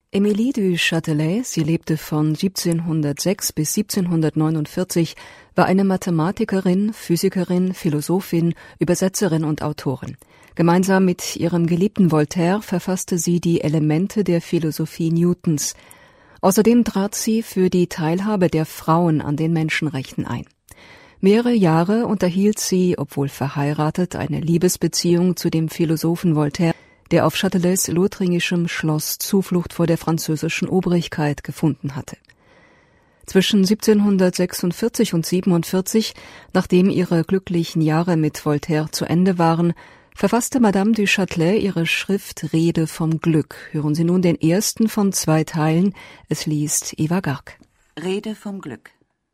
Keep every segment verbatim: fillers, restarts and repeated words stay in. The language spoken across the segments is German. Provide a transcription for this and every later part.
Émilie du Châtelet, sie lebte von siebzehnhundertsechs bis siebzehnhundertneunundvierzig, war eine Mathematikerin, Physikerin, Philosophin, Übersetzerin und Autorin. Gemeinsam mit ihrem Geliebten Voltaire verfasste sie die Elemente der Philosophie Newtons. Außerdem trat sie für die Teilhabe der Frauen an den Menschenrechten ein. Mehrere Jahre unterhielt sie, obwohl verheiratet, eine Liebesbeziehung zu dem Philosophen Voltaire, der auf Châtelets lothringischem Schloss Zuflucht vor der französischen Obrigkeit gefunden hatte. Zwischen siebzehnhundertsechsundvierzig und siebenundvierzig, nachdem ihre glücklichen Jahre mit Voltaire zu Ende waren, verfasste Madame du Châtelet ihre Schrift Rede vom Glück. Hören Sie nun den ersten von zwei Teilen. Es liest Eva Garg. Rede vom Glück.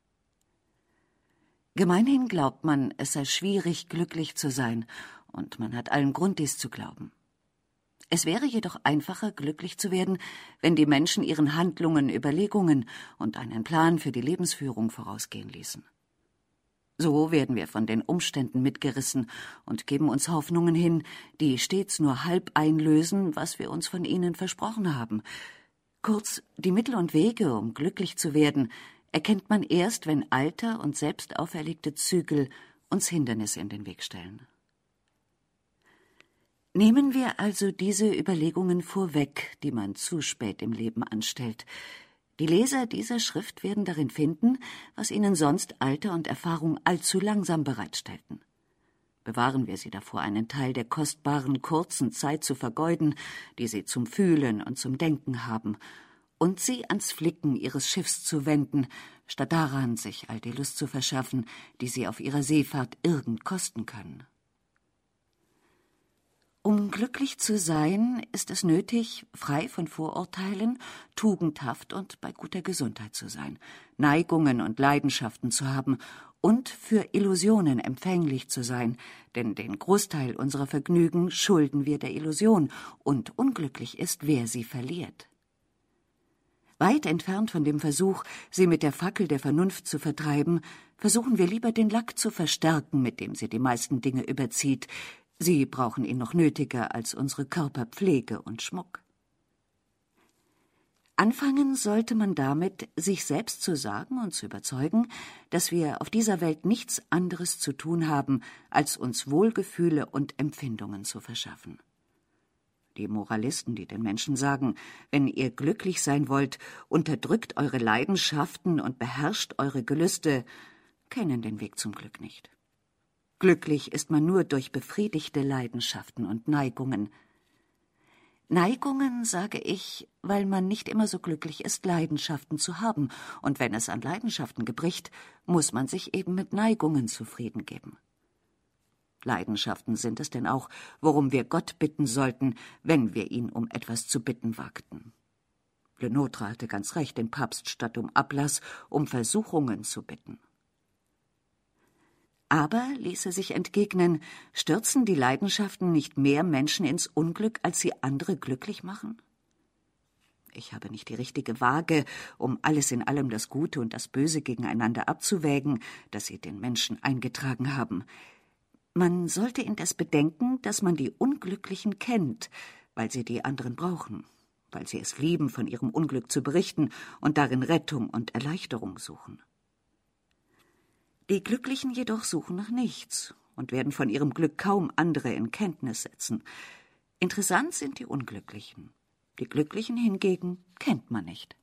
Gemeinhin glaubt man, es sei schwierig, glücklich zu sein, und man hat allen Grund, dies zu glauben. Es wäre jedoch einfacher, glücklich zu werden, wenn die Menschen ihren Handlungen Überlegungen und einen Plan für die Lebensführung vorausgehen ließen. So werden wir von den Umständen mitgerissen und geben uns Hoffnungen hin, die stets nur halb einlösen, was wir uns von ihnen versprochen haben. Kurz, die Mittel und Wege, um glücklich zu werden, erkennt man erst, wenn Alter und selbst auferlegte Zügel uns Hindernisse in den Weg stellen. Nehmen wir also diese Überlegungen vorweg, die man zu spät im Leben anstellt. Die Leser dieser Schrift werden darin finden, was ihnen sonst Alter und Erfahrung allzu langsam bereitstellten. Bewahren wir sie davor, einen Teil der kostbaren, kurzen Zeit zu vergeuden, die sie zum Fühlen und zum Denken haben, und sie ans Flicken ihres Schiffs zu wenden, statt daran, sich all die Lust zu verschaffen, die sie auf ihrer Seefahrt irgend kosten können. Um glücklich zu sein, ist es nötig, frei von Vorurteilen, tugendhaft und bei guter Gesundheit zu sein, Neigungen und Leidenschaften zu haben und für Illusionen empfänglich zu sein, denn den Großteil unserer Vergnügen schulden wir der Illusion, und unglücklich ist, wer sie verliert. Weit entfernt von dem Versuch, sie mit der Fackel der Vernunft zu vertreiben, versuchen wir lieber den Lack zu verstärken, mit dem sie die meisten Dinge überzieht. Sie brauchen ihn noch nötiger als unsere Körperpflege und Schmuck. Anfangen sollte man damit, sich selbst zu sagen und zu überzeugen, dass wir auf dieser Welt nichts anderes zu tun haben, als uns Wohlgefühle und Empfindungen zu verschaffen. Die Moralisten, die den Menschen sagen, wenn ihr glücklich sein wollt, unterdrückt eure Leidenschaften und beherrscht eure Gelüste, kennen den Weg zum Glück nicht. Glücklich ist man nur durch befriedigte Leidenschaften und Neigungen. Neigungen, sage ich, weil man nicht immer so glücklich ist, Leidenschaften zu haben, und wenn es an Leidenschaften gebricht, muss man sich eben mit Neigungen zufrieden geben. Leidenschaften sind es denn auch, worum wir Gott bitten sollten, wenn wir ihn um etwas zu bitten wagten. Le Nôtre hatte ganz recht, den Papst statt um Ablass, um Versuchungen zu bitten. Aber, ließe sich entgegnen, stürzen die Leidenschaften nicht mehr Menschen ins Unglück, als sie andere glücklich machen? Ich habe nicht die richtige Waage, um alles in allem das Gute und das Böse gegeneinander abzuwägen, das sie den Menschen eingetragen haben. Man sollte indes bedenken, dass man die Unglücklichen kennt, weil sie die anderen brauchen, weil sie es lieben, von ihrem Unglück zu berichten und darin Rettung und Erleichterung suchen. Die Glücklichen jedoch suchen nach nichts und werden von ihrem Glück kaum andere in Kenntnis setzen. Interessant sind die Unglücklichen. Die Glücklichen hingegen kennt man nicht.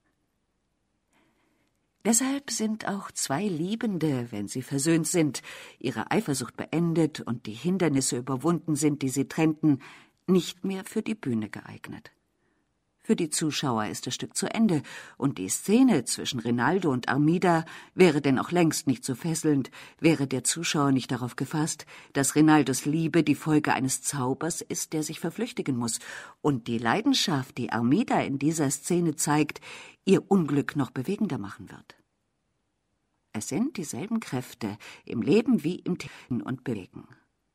Deshalb sind auch zwei Liebende, wenn sie versöhnt sind, ihre Eifersucht beendet und die Hindernisse überwunden sind, die sie trennten, nicht mehr für die Bühne geeignet. Für die Zuschauer ist das Stück zu Ende, und die Szene zwischen Rinaldo und Armida wäre denn auch längst nicht so fesselnd, wäre der Zuschauer nicht darauf gefasst, dass Rinaldos Liebe die Folge eines Zaubers ist, der sich verflüchtigen muss, und die Leidenschaft, die Armida in dieser Szene zeigt, ihr Unglück noch bewegender machen wird. Es sind dieselben Kräfte im Leben wie im Denken und Bewegen.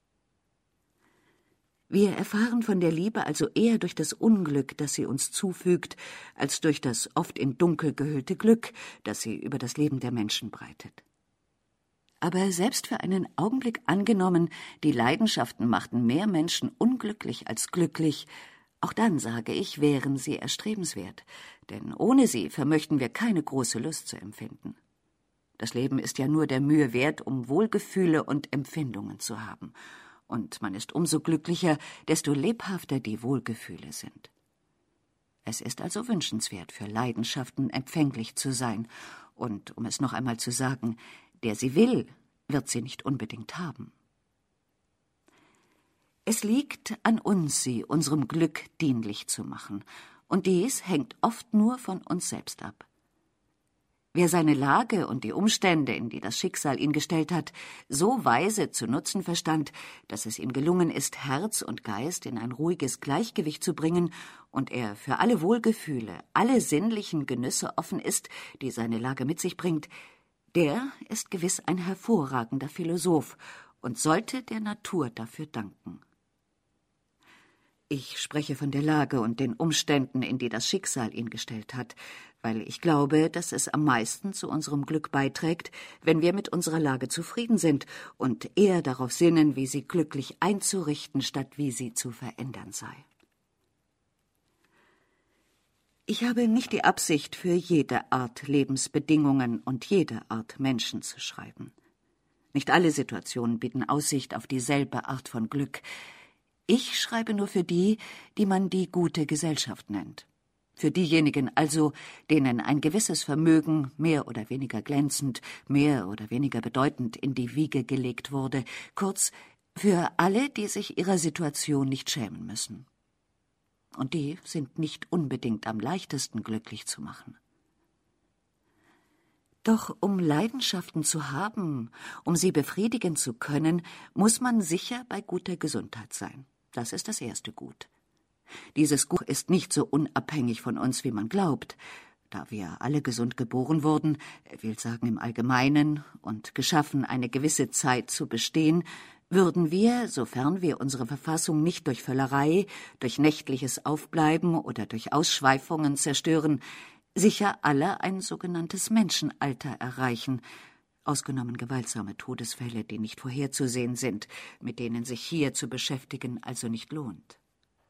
Wir erfahren von der Liebe also eher durch das Unglück, das sie uns zufügt, als durch das oft in Dunkel gehüllte Glück, das sie über das Leben der Menschen breitet. Aber selbst für einen Augenblick angenommen, die Leidenschaften machten mehr Menschen unglücklich als glücklich, Auch dann, sage ich, wären sie erstrebenswert, denn ohne sie vermöchten wir keine große Lust zu empfinden. Das Leben ist ja nur der Mühe wert, um Wohlgefühle und Empfindungen zu haben. Und man ist umso glücklicher, desto lebhafter die Wohlgefühle sind. Es ist also wünschenswert, für Leidenschaften empfänglich zu sein. Und, um es noch einmal zu sagen, der sie will, wird sie nicht unbedingt haben. Es liegt an uns, sie unserem Glück dienlich zu machen. Und dies hängt oft nur von uns selbst ab. Wer seine Lage und die Umstände, in die das Schicksal ihn gestellt hat, so weise zu nutzen verstand, dass es ihm gelungen ist, Herz und Geist in ein ruhiges Gleichgewicht zu bringen und er für alle Wohlgefühle, alle sinnlichen Genüsse offen ist, die seine Lage mit sich bringt, der ist gewiss ein hervorragender Philosoph und sollte der Natur dafür danken. Ich spreche von der Lage und den Umständen, in die das Schicksal ihn gestellt hat, weil ich glaube, dass es am meisten zu unserem Glück beiträgt, wenn wir mit unserer Lage zufrieden sind und eher darauf sinnen, wie sie glücklich einzurichten, statt wie sie zu verändern sei. Ich habe nicht die Absicht, für jede Art Lebensbedingungen und jede Art Menschen zu schreiben. Nicht alle Situationen bieten Aussicht auf dieselbe Art von Glück. Ich schreibe nur für die, die man die gute Gesellschaft nennt. Für diejenigen also, denen ein gewisses Vermögen mehr oder weniger glänzend, mehr oder weniger bedeutend in die Wiege gelegt wurde. Kurz, für alle, die sich ihrer Situation nicht schämen müssen. Und die sind nicht unbedingt am leichtesten glücklich zu machen. Doch um Leidenschaften zu haben, um sie befriedigen zu können, muss man sicher bei guter Gesundheit sein. Das ist das erste Gut. Dieses Gut ist nicht so unabhängig von uns, wie man glaubt. Da wir alle gesund geboren wurden, will sagen im Allgemeinen, und geschaffen, eine gewisse Zeit zu bestehen, würden wir, sofern wir unsere Verfassung nicht durch Völlerei, durch nächtliches Aufbleiben oder durch Ausschweifungen zerstören, sicher alle ein sogenanntes Menschenalter erreichen, ausgenommen gewaltsame Todesfälle, die nicht vorherzusehen sind, mit denen sich hier zu beschäftigen also nicht lohnt.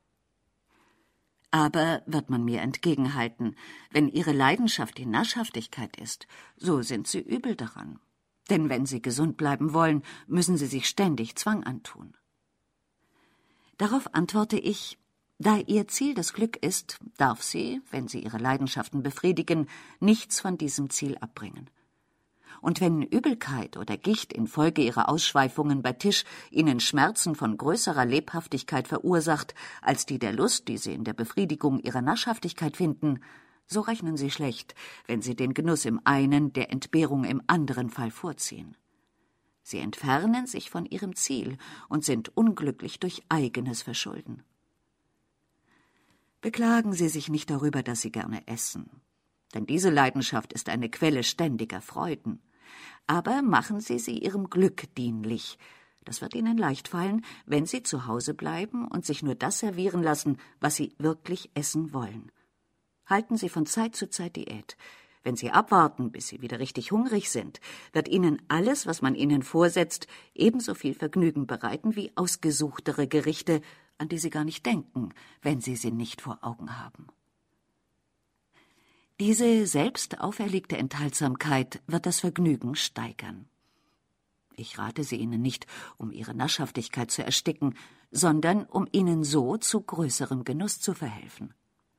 Aber, wird man mir entgegenhalten, wenn Ihre Leidenschaft die Naschhaftigkeit ist, so sind Sie übel daran. Denn wenn Sie gesund bleiben wollen, müssen Sie sich ständig Zwang antun. Darauf antworte ich, da Ihr Ziel das Glück ist, darf sie, wenn Sie Ihre Leidenschaften befriedigen, nichts von diesem Ziel abbringen. Und wenn Übelkeit oder Gicht infolge ihrer Ausschweifungen bei Tisch ihnen Schmerzen von größerer Lebhaftigkeit verursacht, als die der Lust, die sie in der Befriedigung ihrer Naschhaftigkeit finden, so rechnen sie schlecht, wenn sie den Genuss im einen, der Entbehrung im anderen Fall vorziehen. Sie entfernen sich von ihrem Ziel und sind unglücklich durch eigenes Verschulden. Beklagen Sie sich nicht darüber, dass Sie gerne essen. Denn diese Leidenschaft ist eine Quelle ständiger Freuden. Aber machen Sie sie Ihrem Glück dienlich. Das wird Ihnen leicht fallen, wenn Sie zu Hause bleiben und sich nur das servieren lassen, was Sie wirklich essen wollen. Halten Sie von Zeit zu Zeit Diät. Wenn Sie abwarten, bis Sie wieder richtig hungrig sind, wird Ihnen alles, was man Ihnen vorsetzt, ebenso viel Vergnügen bereiten wie ausgesuchtere Gerichte, an die Sie gar nicht denken, wenn Sie sie nicht vor Augen haben. Diese selbst auferlegte Enthaltsamkeit wird das Vergnügen steigern. Ich rate sie Ihnen nicht, um Ihre Naschhaftigkeit zu ersticken, sondern um Ihnen so zu größerem Genuss zu verhelfen.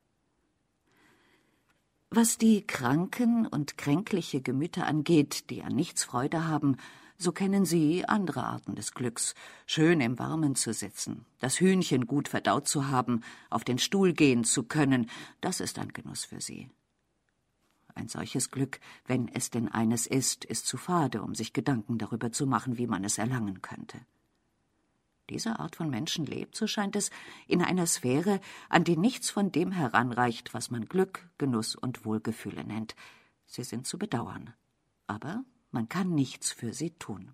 Was die kranken und kränkliche Gemüter angeht, die an nichts Freude haben, so kennen Sie andere Arten des Glücks, schön im Warmen zu sitzen, das Hühnchen gut verdaut zu haben, auf den Stuhl gehen zu können, das ist ein Genuss für Sie. Ein solches Glück, wenn es denn eines ist, ist zu fade, um sich Gedanken darüber zu machen, wie man es erlangen könnte. Diese Art von Menschen lebt, so scheint es, in einer Sphäre, an die nichts von dem heranreicht, was man Glück, Genuss und Wohlgefühle nennt. Sie sind zu bedauern, aber man kann nichts für sie tun.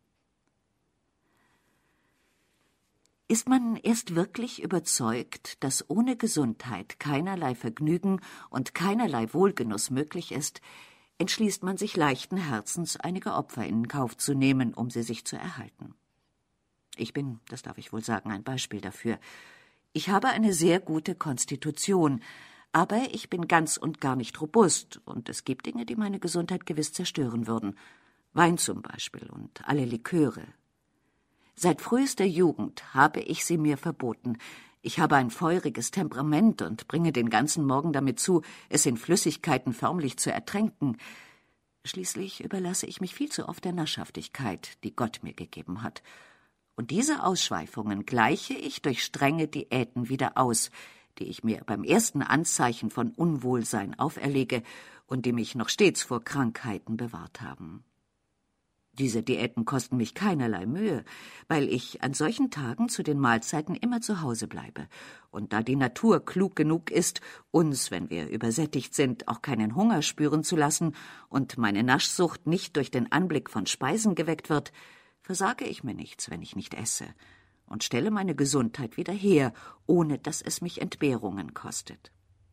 Ist man erst wirklich überzeugt, dass ohne Gesundheit keinerlei Vergnügen und keinerlei Wohlgenuss möglich ist, entschließt man sich leichten Herzens, einige Opfer in Kauf zu nehmen, um sie sich zu erhalten. Ich bin, das darf ich wohl sagen, ein Beispiel dafür. Ich habe eine sehr gute Konstitution, aber ich bin ganz und gar nicht robust, und es gibt Dinge, die meine Gesundheit gewiss zerstören würden. Wein zum Beispiel und alle Liköre. Seit frühester Jugend habe ich sie mir verboten. Ich habe ein feuriges Temperament und bringe den ganzen Morgen damit zu, es in Flüssigkeiten förmlich zu ertränken. Schließlich überlasse ich mich viel zu oft der Naschhaftigkeit, die Gott mir gegeben hat. Und diese Ausschweifungen gleiche ich durch strenge Diäten wieder aus, die ich mir beim ersten Anzeichen von Unwohlsein auferlege und die mich noch stets vor Krankheiten bewahrt haben. Diese Diäten kosten mich keinerlei Mühe, weil ich an solchen Tagen zu den Mahlzeiten immer zu Hause bleibe. Und da die Natur klug genug ist, uns, wenn wir übersättigt sind, auch keinen Hunger spüren zu lassen und meine Naschsucht nicht durch den Anblick von Speisen geweckt wird, versage ich mir nichts, wenn ich nicht esse, und stelle meine Gesundheit wieder her, ohne dass es mich Entbehrungen kostet.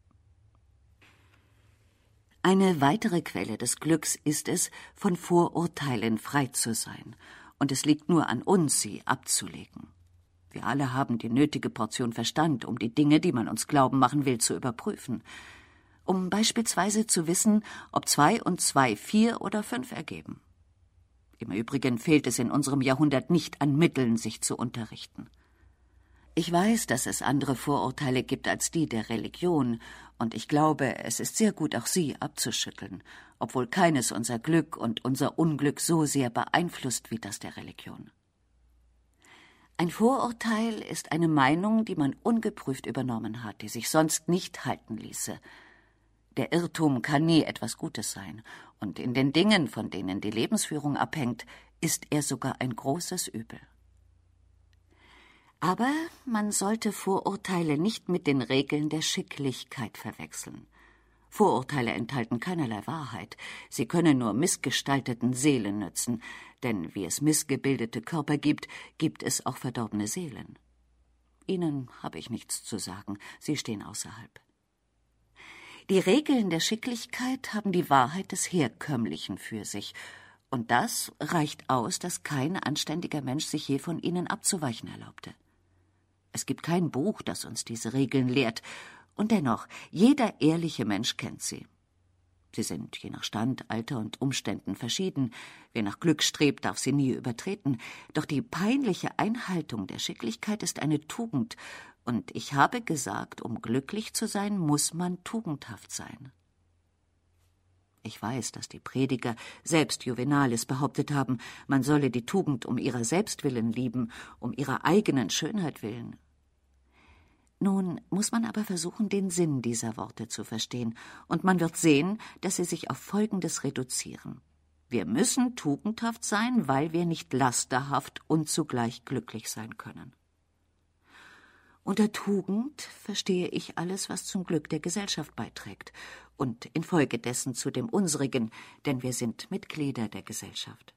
Eine weitere Quelle des Glücks ist es, von Vorurteilen frei zu sein, und es liegt nur an uns, sie abzulegen. Wir alle haben die nötige Portion Verstand, um die Dinge, die man uns glauben machen will, zu überprüfen. Um beispielsweise zu wissen, ob zwei und zwei vier oder fünf ergeben. Im Übrigen fehlt es in unserem Jahrhundert nicht an Mitteln, sich zu unterrichten. Ich weiß, dass es andere Vorurteile gibt als die der Religion, und ich glaube, es ist sehr gut, auch sie abzuschütteln, obwohl keines unser Glück und unser Unglück so sehr beeinflusst wie das der Religion. Ein Vorurteil ist eine Meinung, die man ungeprüft übernommen hat, die sich sonst nicht halten ließe. Der Irrtum kann nie etwas Gutes sein, und in den Dingen, von denen die Lebensführung abhängt, ist er sogar ein großes Übel. Aber man sollte Vorurteile nicht mit den Regeln der Schicklichkeit verwechseln. Vorurteile enthalten keinerlei Wahrheit, sie können nur missgestalteten Seelen nützen, denn wie es missgebildete Körper gibt, gibt es auch verdorbene Seelen. Ihnen habe ich nichts zu sagen, sie stehen außerhalb. Die Regeln der Schicklichkeit haben die Wahrheit des Herkömmlichen für sich, und das reicht aus, dass kein anständiger Mensch sich je von ihnen abzuweichen erlaubte. Es gibt kein Buch, das uns diese Regeln lehrt, und dennoch, jeder ehrliche Mensch kennt sie. Sie sind je nach Stand, Alter und Umständen verschieden. Wer nach Glück strebt, darf sie nie übertreten. Doch die peinliche Einhaltung der Schicklichkeit ist eine Tugend, und ich habe gesagt, um glücklich zu sein, muss man tugendhaft sein. Ich weiß, dass die Prediger, selbst Juvenalis, behauptet haben, man solle die Tugend um ihrer selbst willen lieben, um ihrer eigenen Schönheit willen. Nun muss man aber versuchen, den Sinn dieser Worte zu verstehen, und man wird sehen, dass sie sich auf Folgendes reduzieren. Wir müssen tugendhaft sein, weil wir nicht lasterhaft und zugleich glücklich sein können. Unter Tugend verstehe ich alles, was zum Glück der Gesellschaft beiträgt und infolgedessen zu dem unsrigen, denn wir sind Mitglieder der Gesellschaft.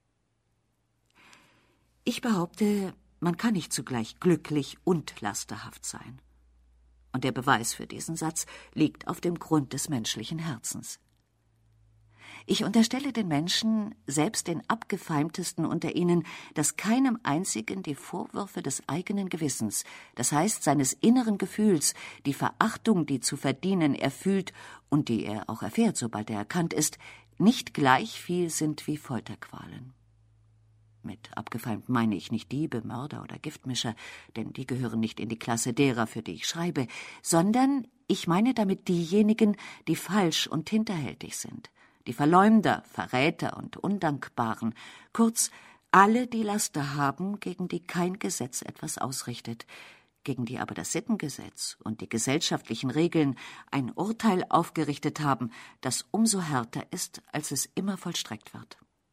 Ich behaupte, man kann nicht zugleich glücklich und lasterhaft sein. Und der Beweis für diesen Satz liegt auf dem Grund des menschlichen Herzens. Ich unterstelle den Menschen, selbst den abgefeimtesten unter ihnen, dass keinem einzigen die Vorwürfe des eigenen Gewissens, das heißt seines inneren Gefühls, die Verachtung, die zu verdienen er fühlt und die er auch erfährt, sobald er erkannt ist, nicht gleich viel sind wie Folterqualen. Mit abgefeimt meine ich nicht Diebe, Mörder oder Giftmischer, denn die gehören nicht in die Klasse derer, für die ich schreibe, sondern ich meine damit diejenigen, die falsch und hinterhältig sind, die Verleumder, Verräter und Undankbaren, kurz alle, die Laster haben, gegen die kein Gesetz etwas ausrichtet, gegen die aber das Sittengesetz und die gesellschaftlichen Regeln ein Urteil aufgerichtet haben, das umso härter ist, als es immer vollstreckt wird.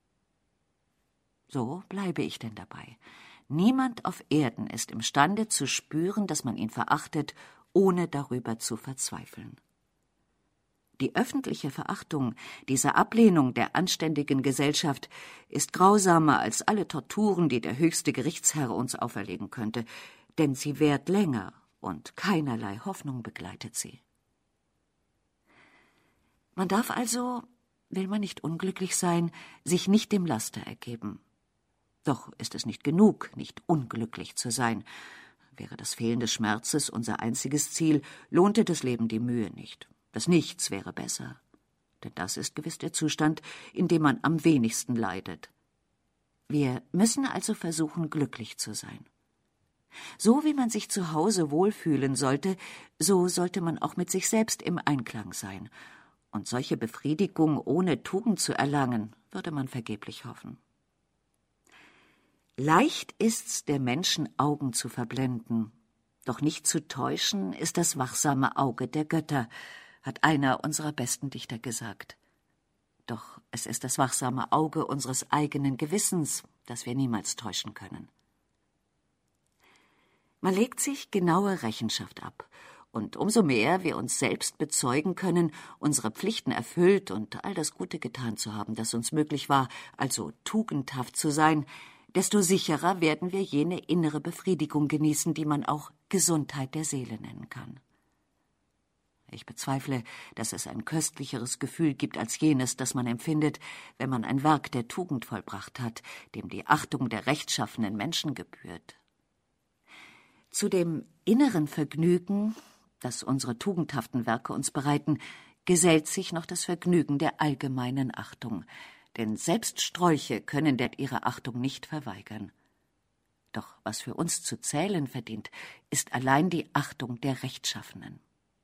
So bleibe ich denn dabei. Niemand auf Erden ist imstande zu spüren, dass man ihn verachtet, ohne darüber zu verzweifeln. Die öffentliche Verachtung, diese Ablehnung der anständigen Gesellschaft, ist grausamer als alle Torturen, die der höchste Gerichtsherr uns auferlegen könnte, denn sie währt länger und keinerlei Hoffnung begleitet sie. Man darf also, will man nicht unglücklich sein, sich nicht dem Laster ergeben. Doch ist es nicht genug, nicht unglücklich zu sein. Wäre das Fehlen des Schmerzes unser einziges Ziel, lohnte das Leben die Mühe nicht. Das Nichts wäre besser. Denn das ist gewiss der Zustand, in dem man am wenigsten leidet. Wir müssen also versuchen, glücklich zu sein. So wie man sich zu Hause wohlfühlen sollte, so sollte man auch mit sich selbst im Einklang sein. Und solche Befriedigung ohne Tugend zu erlangen, würde man vergeblich hoffen. Leicht ist's, der Menschen Augen zu verblenden. Doch nicht zu täuschen ist das wachsame Auge der Götter, hat einer unserer besten Dichter gesagt. Doch es ist das wachsame Auge unseres eigenen Gewissens, das wir niemals täuschen können. Man legt sich genaue Rechenschaft ab, und umso mehr wir uns selbst bezeugen können, unsere Pflichten erfüllt und all das Gute getan zu haben, das uns möglich war, also tugendhaft zu sein, desto sicherer werden wir jene innere Befriedigung genießen, die man auch Gesundheit der Seele nennen kann. Ich bezweifle, dass es ein köstlicheres Gefühl gibt als jenes, das man empfindet, wenn man ein Werk der Tugend vollbracht hat, dem die Achtung der rechtschaffenen Menschen gebührt. Zu dem inneren Vergnügen, das unsere tugendhaften Werke uns bereiten, gesellt sich noch das Vergnügen der allgemeinen Achtung, denn selbst Strolche können der ihre Achtung nicht verweigern. Doch was für uns zu zählen verdient, ist allein die Achtung der Rechtschaffenen.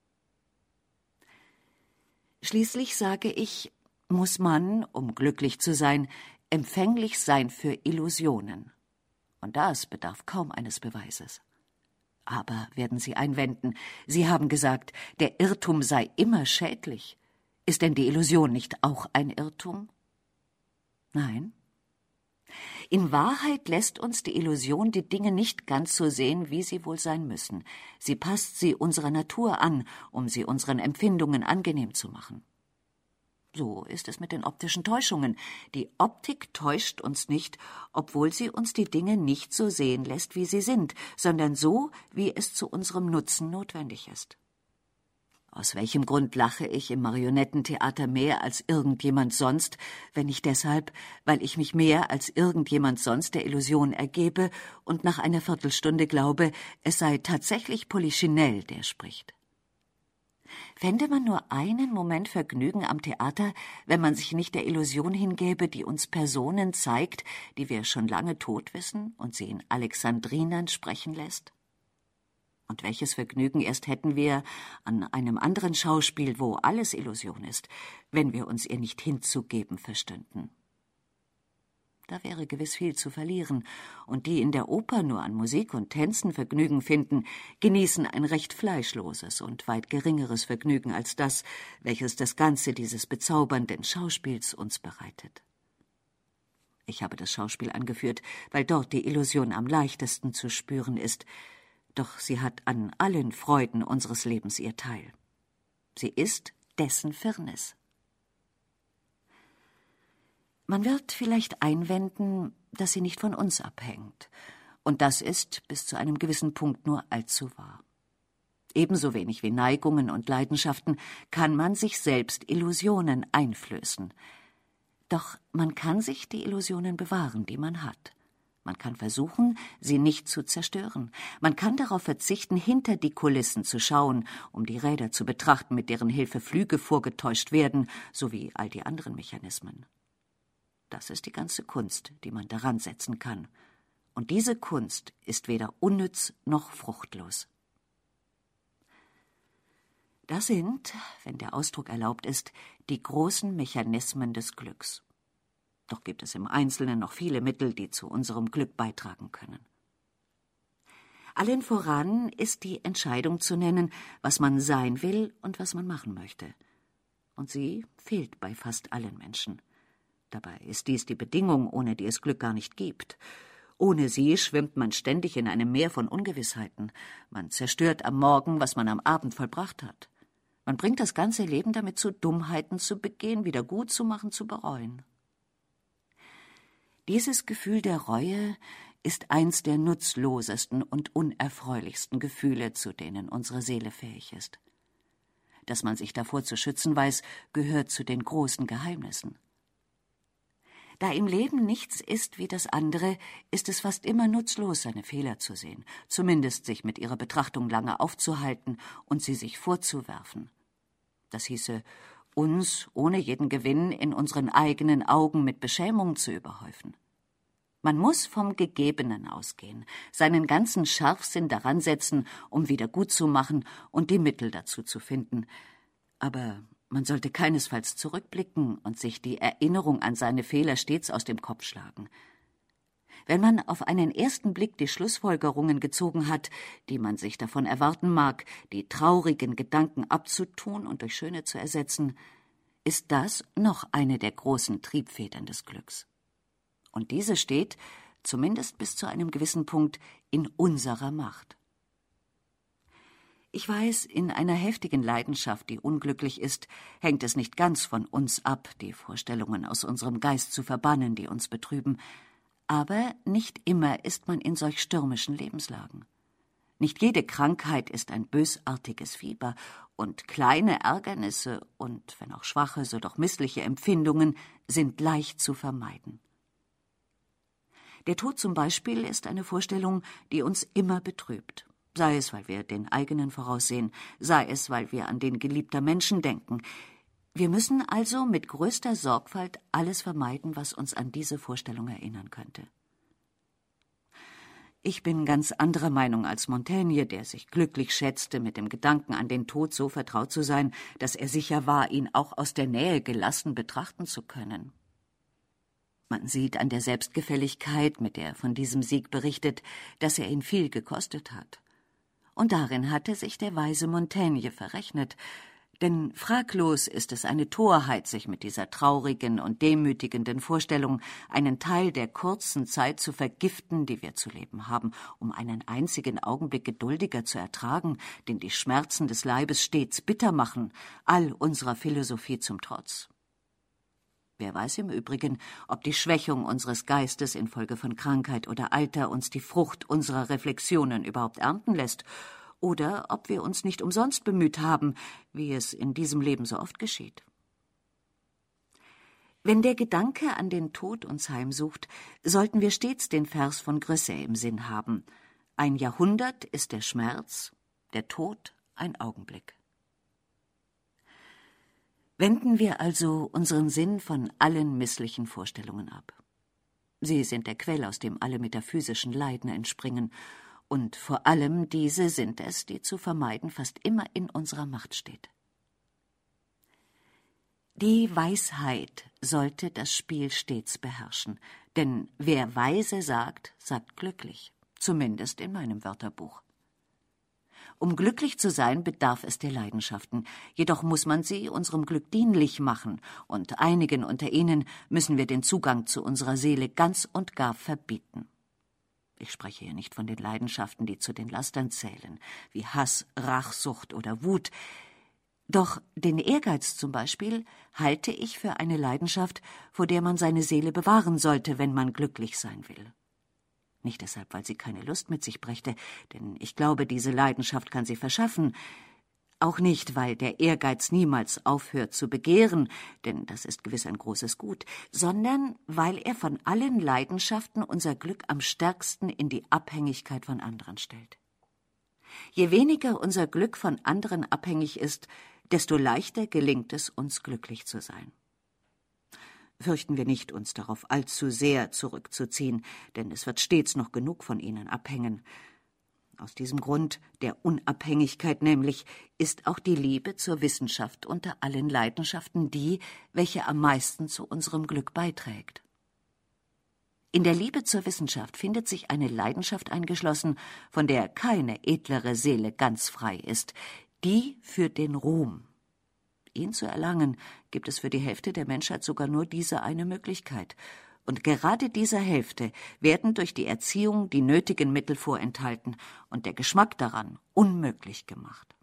Schließlich sage ich, muss man, um glücklich zu sein, empfänglich sein für Illusionen. Und das bedarf kaum eines Beweises. Aber, werden Sie einwenden, Sie haben gesagt, der Irrtum sei immer schädlich. Ist denn die Illusion nicht auch ein Irrtum? Nein. In Wahrheit lässt uns die Illusion die Dinge nicht ganz so sehen, wie sie wohl sein müssen. Sie passt sie unserer Natur an, um sie unseren Empfindungen angenehm zu machen. So ist es mit den optischen Täuschungen. Die Optik täuscht uns nicht, obwohl sie uns die Dinge nicht so sehen lässt, wie sie sind, sondern so, wie es zu unserem Nutzen notwendig ist. Aus welchem Grund lache ich im Marionettentheater mehr als irgendjemand sonst, wenn nicht deshalb, weil ich mich mehr als irgendjemand sonst der Illusion ergebe und nach einer Viertelstunde glaube, es sei tatsächlich Polichinelle, der spricht. Fände man nur einen Moment Vergnügen am Theater, wenn man sich nicht der Illusion hingäbe, die uns Personen zeigt, die wir schon lange tot wissen und sie in Alexandrinern sprechen lässt? Und welches Vergnügen erst hätten wir an einem anderen Schauspiel, wo alles Illusion ist, wenn wir uns ihr nicht hinzugeben verstünden? Da wäre gewiss viel zu verlieren, und die in der Oper nur an Musik und Tänzen Vergnügen finden, genießen ein recht fleischloses und weit geringeres Vergnügen als das, welches das Ganze dieses bezaubernden Schauspiels uns bereitet. Ich habe das Schauspiel angeführt, weil dort die Illusion am leichtesten zu spüren ist, doch sie hat an allen Freuden unseres Lebens ihr Teil. Sie ist dessen Firnis. Man wird vielleicht einwenden, dass sie nicht von uns abhängt. Und das ist bis zu einem gewissen Punkt nur allzu wahr. Ebenso wenig wie Neigungen und Leidenschaften kann man sich selbst Illusionen einflößen. Doch man kann sich die Illusionen bewahren, die man hat. Man kann versuchen, sie nicht zu zerstören. Man kann darauf verzichten, hinter die Kulissen zu schauen, um die Räder zu betrachten, mit deren Hilfe Flüge vorgetäuscht werden, sowie all die anderen Mechanismen. Das ist die ganze Kunst, die man daran setzen kann. Und diese Kunst ist weder unnütz noch fruchtlos. Das sind, wenn der Ausdruck erlaubt ist, die großen Mechanismen des Glücks. Doch gibt es im Einzelnen noch viele Mittel, die zu unserem Glück beitragen können. Allen voran ist die Entscheidung zu nennen, was man sein will und was man machen möchte. Und sie fehlt bei fast allen Menschen. Dabei ist dies die Bedingung, ohne die es Glück gar nicht gibt. Ohne sie schwimmt man ständig in einem Meer von Ungewissheiten. Man zerstört am Morgen, was man am Abend vollbracht hat. Man bringt das ganze Leben damit zu, Dummheiten zu begehen, wieder gut zu machen, zu bereuen. Dieses Gefühl der Reue ist eins der nutzlosesten und unerfreulichsten Gefühle, zu denen unsere Seele fähig ist. Dass man sich davor zu schützen weiß, gehört zu den großen Geheimnissen. Da im Leben nichts ist wie das andere, ist es fast immer nutzlos, seine Fehler zu sehen, zumindest sich mit ihrer Betrachtung lange aufzuhalten und sie sich vorzuwerfen. Das hieße, uns ohne jeden Gewinn in unseren eigenen Augen mit Beschämung zu überhäufen. Man muss vom Gegebenen ausgehen, seinen ganzen Scharfsinn daran setzen, um wieder gut zu machen und die Mittel dazu zu finden. Aber man sollte keinesfalls zurückblicken und sich die Erinnerung an seine Fehler stets aus dem Kopf schlagen. Wenn man auf einen ersten Blick die Schlussfolgerungen gezogen hat, die man sich davon erwarten mag, die traurigen Gedanken abzutun und durch schöne zu ersetzen, ist das noch eine der großen Triebfedern des Glücks. Und diese steht, zumindest bis zu einem gewissen Punkt, in unserer Macht. Ich weiß, in einer heftigen Leidenschaft, die unglücklich ist, hängt es nicht ganz von uns ab, die Vorstellungen aus unserem Geist zu verbannen, die uns betrüben. Aber nicht immer ist man in solch stürmischen Lebenslagen. Nicht jede Krankheit ist ein bösartiges Fieber, und kleine Ärgernisse und, wenn auch schwache, so doch missliche Empfindungen sind leicht zu vermeiden. Der Tod zum Beispiel ist eine Vorstellung, die uns immer betrübt. Sei es, weil wir den eigenen voraussehen, sei es, weil wir an den geliebter Menschen denken. Wir müssen also mit größter Sorgfalt alles vermeiden, was uns an diese Vorstellung erinnern könnte. Ich bin ganz anderer Meinung als Montaigne, der sich glücklich schätzte, mit dem Gedanken an den Tod so vertraut zu sein, dass er sicher war, ihn auch aus der Nähe gelassen betrachten zu können. Man sieht an der Selbstgefälligkeit, mit der er von diesem Sieg berichtet, dass er ihn viel gekostet hat. Und darin hatte sich der weise Montaigne verrechnet, denn fraglos ist es eine Torheit, sich mit dieser traurigen und demütigenden Vorstellung einen Teil der kurzen Zeit zu vergiften, die wir zu leben haben, um einen einzigen Augenblick geduldiger zu ertragen, den die Schmerzen des Leibes stets bitter machen, all unserer Philosophie zum Trotz. Wer weiß im Übrigen, ob die Schwächung unseres Geistes infolge von Krankheit oder Alter uns die Frucht unserer Reflexionen überhaupt ernten lässt, oder ob wir uns nicht umsonst bemüht haben, wie es in diesem Leben so oft geschieht. Wenn der Gedanke an den Tod uns heimsucht, sollten wir stets den Vers von Gresset im Sinn haben: Ein Jahrhundert ist der Schmerz, der Tod ein Augenblick. Wenden wir also unseren Sinn von allen misslichen Vorstellungen ab. Sie sind der Quell, aus dem alle metaphysischen Leiden entspringen, und vor allem diese sind es, die zu vermeiden fast immer in unserer Macht steht. Die Weisheit sollte das Spiel stets beherrschen, denn wer weise sagt, sagt glücklich, zumindest in meinem Wörterbuch. Um glücklich zu sein, bedarf es der Leidenschaften, jedoch muss man sie unserem Glück dienlich machen, und einigen unter ihnen müssen wir den Zugang zu unserer Seele ganz und gar verbieten. Ich spreche hier nicht von den Leidenschaften, die zu den Lastern zählen, wie Hass, Rachsucht oder Wut. Doch den Ehrgeiz zum Beispiel halte ich für eine Leidenschaft, vor der man seine Seele bewahren sollte, wenn man glücklich sein will. Nicht deshalb, weil sie keine Lust mit sich brächte, denn ich glaube, diese Leidenschaft kann sie verschaffen. Auch nicht, weil der Ehrgeiz niemals aufhört zu begehren, denn das ist gewiss ein großes Gut, sondern weil er von allen Leidenschaften unser Glück am stärksten in die Abhängigkeit von anderen stellt. Je weniger unser Glück von anderen abhängig ist, desto leichter gelingt es uns, glücklich zu sein. Fürchten wir nicht, uns darauf allzu sehr zurückzuziehen, denn es wird stets noch genug von ihnen abhängen. Aus diesem Grund, der Unabhängigkeit nämlich, ist auch die Liebe zur Wissenschaft unter allen Leidenschaften die, welche am meisten zu unserem Glück beiträgt. In der Liebe zur Wissenschaft findet sich eine Leidenschaft eingeschlossen, von der keine edlere Seele ganz frei ist, die für den Ruhm. Ihn zu erlangen, gibt es für die Hälfte der Menschheit sogar nur diese eine Möglichkeit. Und gerade dieser Hälfte werden durch die Erziehung die nötigen Mittel vorenthalten und der Geschmack daran unmöglich gemacht.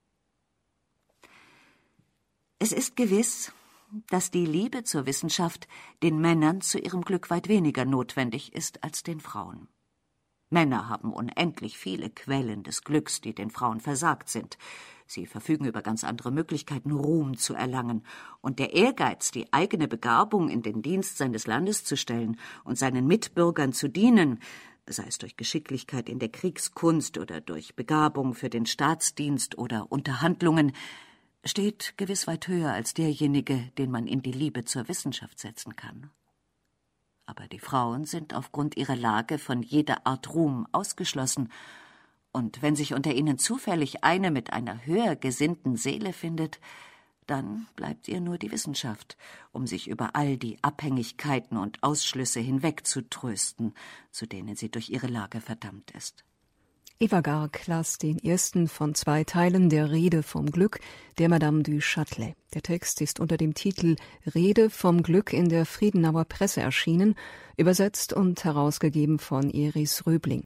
Es ist gewiss, dass die Liebe zur Wissenschaft den Männern zu ihrem Glück weit weniger notwendig ist als den Frauen. Männer haben unendlich viele Quellen des Glücks, die den Frauen versagt sind. Sie verfügen über ganz andere Möglichkeiten, Ruhm zu erlangen. Und der Ehrgeiz, die eigene Begabung in den Dienst seines Landes zu stellen und seinen Mitbürgern zu dienen, sei es durch Geschicklichkeit in der Kriegskunst oder durch Begabung für den Staatsdienst oder Unterhandlungen, steht gewiss weit höher als derjenige, den man in die Liebe zur Wissenschaft setzen kann. Aber die Frauen sind aufgrund ihrer Lage von jeder Art Ruhm ausgeschlossen, und wenn sich unter ihnen zufällig eine mit einer höher gesinnten Seele findet, dann bleibt ihr nur die Wissenschaft, um sich über all die Abhängigkeiten und Ausschlüsse hinweg zu trösten, zu denen sie durch ihre Lage verdammt ist. Eva Garg las den ersten von zwei Teilen der Rede vom Glück der Madame du Châtelet. Der Text ist unter dem Titel Rede vom Glück in der Friedenauer Presse erschienen, übersetzt und herausgegeben von Iris Röbling.